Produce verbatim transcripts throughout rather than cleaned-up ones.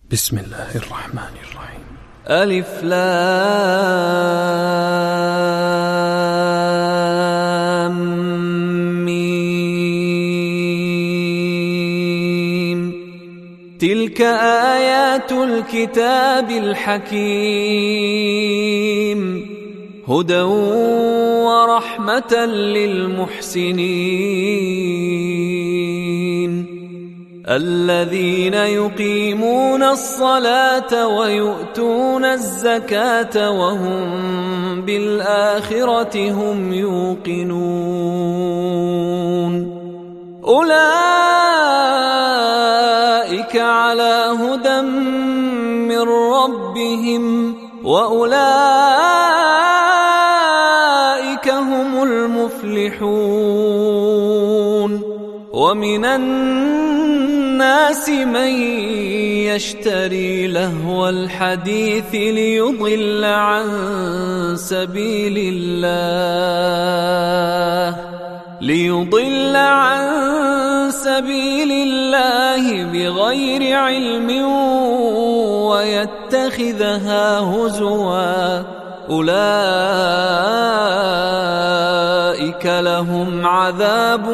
بسم الله الرحمن الرحيم. ألف لام ميم. تلك آيات الكتاب الحكيم هدى ورحمة للمحسنين الذين يقيمون الصلاة ويؤتون الزكاة وهم بالآخرة هم يوقنون أولئك على هدى من ربهم وأولئك هم المفلحون. ومن الناس من يشتري لهو الحديث ليضل عن سبيل الله ليضل عن سبيل الله بغير علم ويتخذها هزوا أولئك لهم عذاب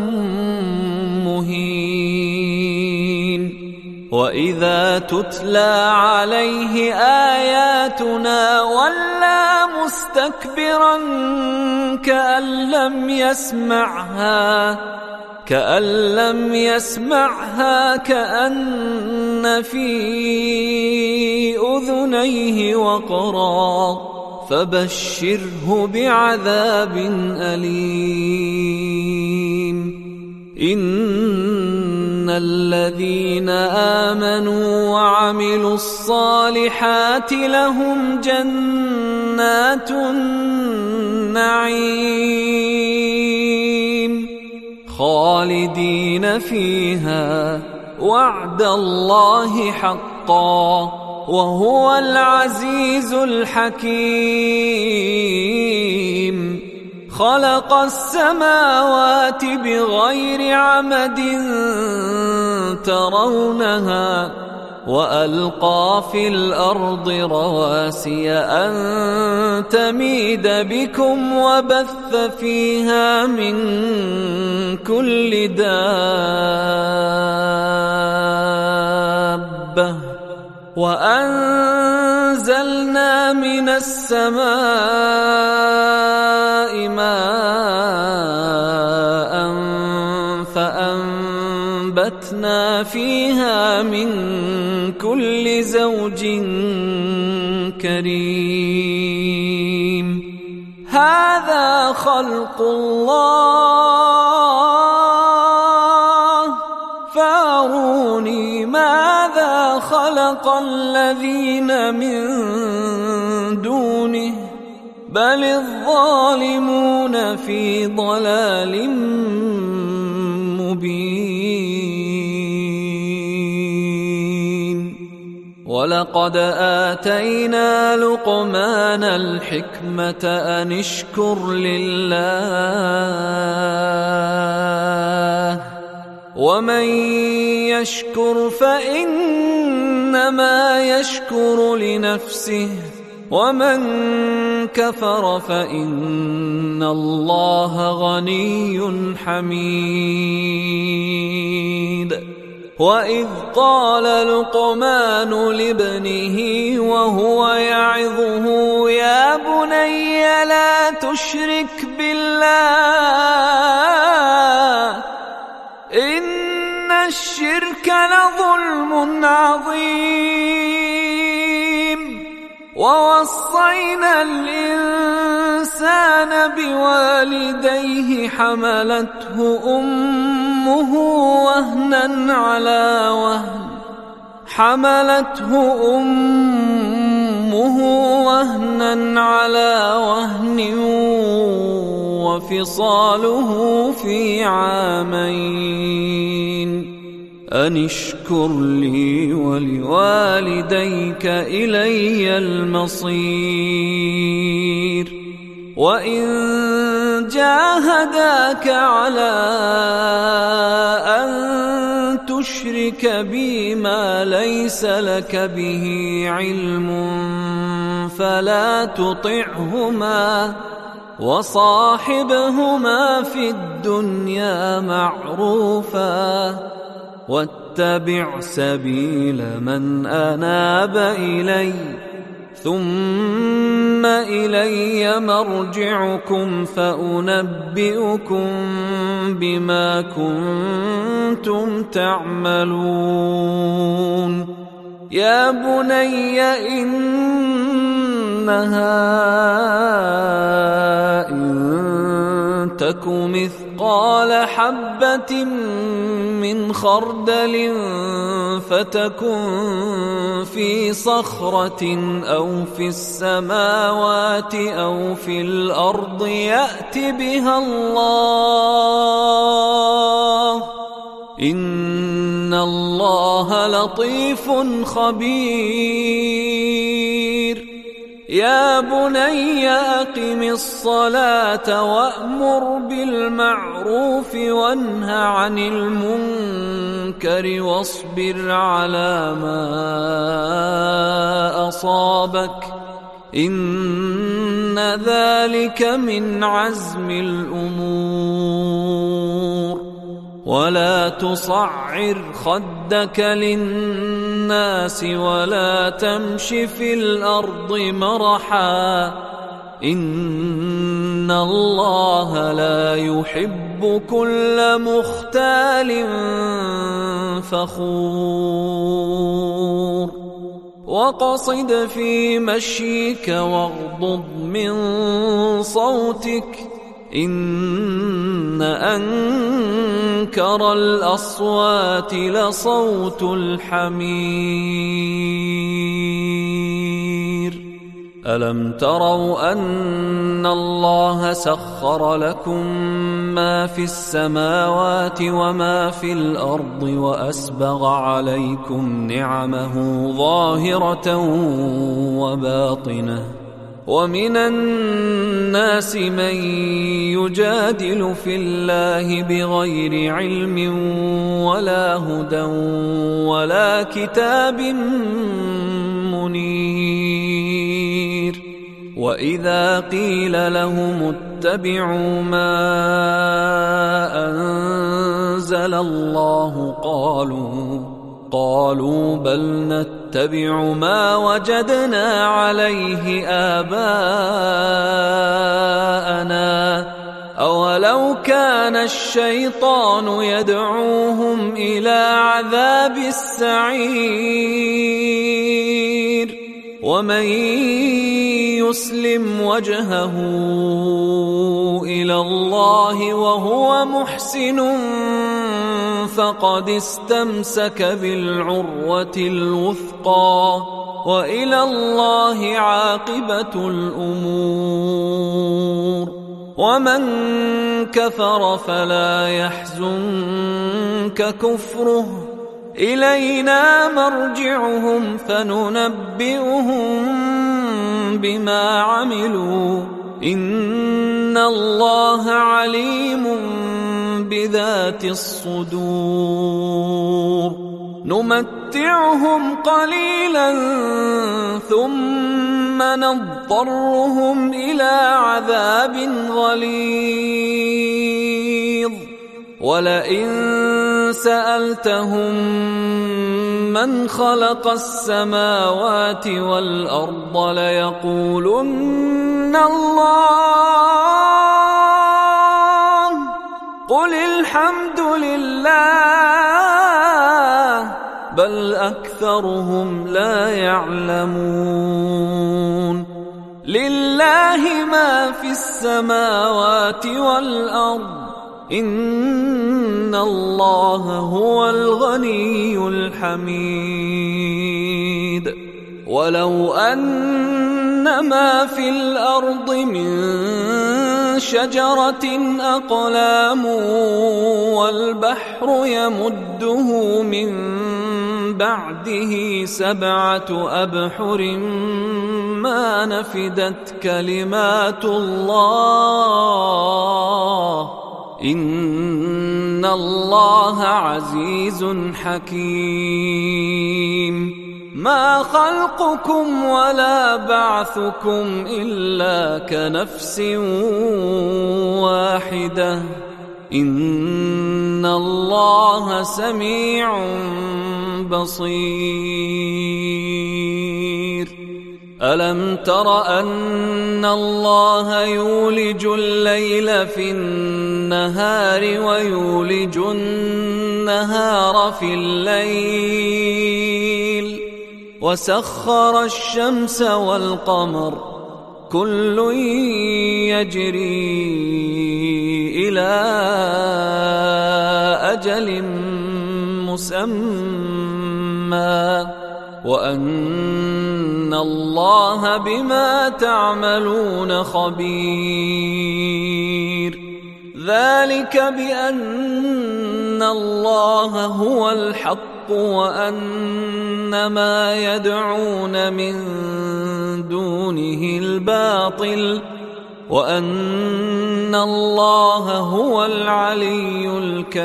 مهين. وإذا تتلى عليه آياتنا ولى مستكبرا كأن لم يسمعها كأن لم يسمعها كأن في أذنيه وقرا فبشره بعذاب أليم. إن الذين آمنوا وعملوا الصالحات لهم جنات النعيم خالدين فيها وعد الله حقا وهو العزيز الحكيم. خلق السماوات بغير عمد ترونها وألقى في الأرض رواسي أن تميد بكم وبث فيها من كل دابة وأنزلنا من السماء ماء فأنبتنا فيها من كل زوج كريم. هذا خلق الله فاروني ماذا خلق الذين من دونه بل الظالمون في ضلال مبين. ولقد آتينا لقمان الحكمة أن اشكر لله ومن يشكر فإنما يشكر لنفسه ومن كفر فإن الله غني حميد. وإذ قال لقمان لابنه وهو يعظه يا بني لا تشرك بالله إن الشرك لظلم عظيم. ووصينا الإنسان بوالديه حملته أمه وهنا على وهن حملته أمه وهنا على وهن وفصاله في عامين أن اشكر لي ولوالديك إلي المصير. وإن جاهداك على أن تشرك بي ما ليس لك به علم فلا تطعهما وصاحبهما في الدنيا معروفا واتبع سبيل من أناب إلي ثم إلي مرجعكم فأنبئكم بما كنتم تعملون يا بني إنها إن تك مثقال حبة من خردل فتكن في صخرة أو في السماوات أو في الأرض يأت بها الله إن الله لطيف خبير يا بني أقم الصلاة وأمر بالمعروف وانه عن المنكر واصبر على ما أصابك إن ذلك من عزم الأمور ولا تصعر خدك للناس ولا تمش في الأرض مرحا إن الله لا يحب كل مختال فخور واقصد في مشيك واغضض من صوتك إن أنكر الأصوات لصوت الحمير ألم تروا أن الله سخر لكم ما في السماوات وما في الأرض وأسبغ عليكم نعمه ظاهرة وباطنة ومن الناس من يجادل في الله بغير علم ولا هدى ولا كتاب منير وإذا قيل لهم اتبعوا ما أنزل الله قالوا قالوا بل نتبع ما وجدنا عليه آباءنا أولو كان الشيطان يدعوهم إلى عذاب السعير ومن يسلم وجهه إلى الله وهو محسن فقد استمسك بالعروة الوثقى وإلى الله عاقبة الأمور ومن كفر فلا يحزنك كفره إلينا مرجعهم فننبئهم بما عملوا إن الله عليم بذات الصدور نمتعهم قليلا ثم نضطرهم إلى عذاب غليظ ولئن سألتهم من خلق السماوات والأرض ليقولن الله قل الحمد لله بل أكثرهم لا يعلمون لله ما في السماوات والأرض إن الله هو الغني الحميد ولو أن ما في الأرض من شجرة أقلام والبحر يمده من بعده سبعة أبحر ما نفدت كلمات الله إن إن الله عزيز حكيم ما خلقكم ولا بعثكم إلا كنفس واحدة إن الله سميع بصير ألم تر أن الله يولج الليل في النهار ويولج النهار في الليل وسخر الشمس والقمر كل يجري إلى أجل مسمى وأن الله بما تعملون خبير ذلك بأن الله هو الحق وأن ما يدعون من دونه الباطل وأن الله هو العلي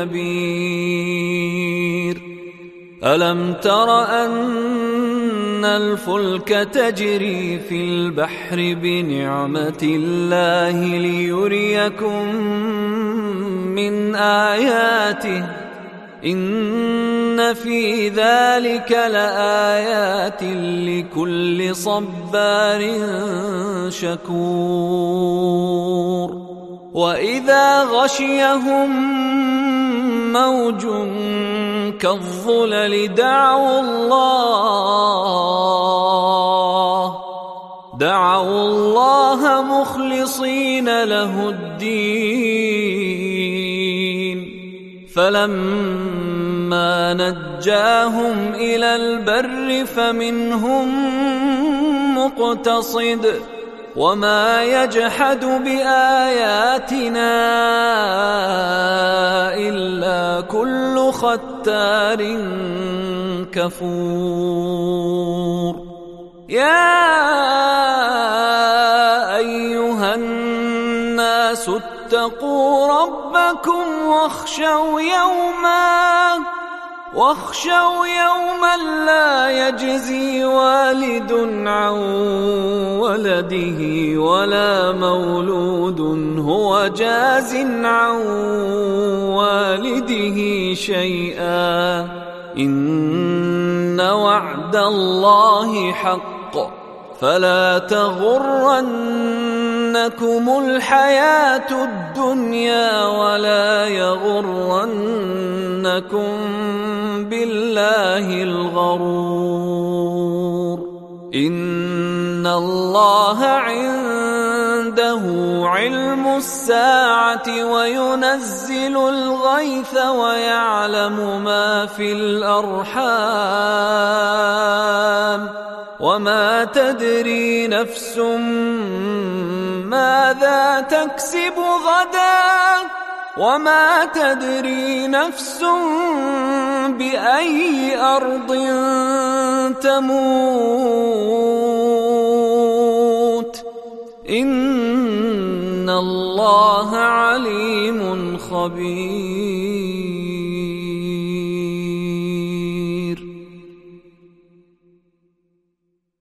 الكبير ألم تر أن الفلك تجري في البحر بنعمة الله ليريكم من آياته إن في ذلك لآيات لكل صبار شكور وإذا غشيهم موج كالظلل دعوا الله دعوا الله مخلصين له الدين فلما نجاهم إلى البر فمنهم مقتصد وما يجحد بآياتنا إلا كل ختار كفور يا أيها الناس اتقوا ربكم واخشوا يوما واخشوا يوما لا يجزي والد عن ولده ولا مولود هو جاز عن والده شيئا إن وعد الله حق فلا تغرنكم الحياة الدنيا ولا يغرنكم بالله الغرور إن الله عنده علم الساعة وينزل الغيث ويعلم ما في الأرحام وما تدري نفس ماذا تكسب غدا وما تدري نفس بأي أرض تموت إن الله عليم خبير.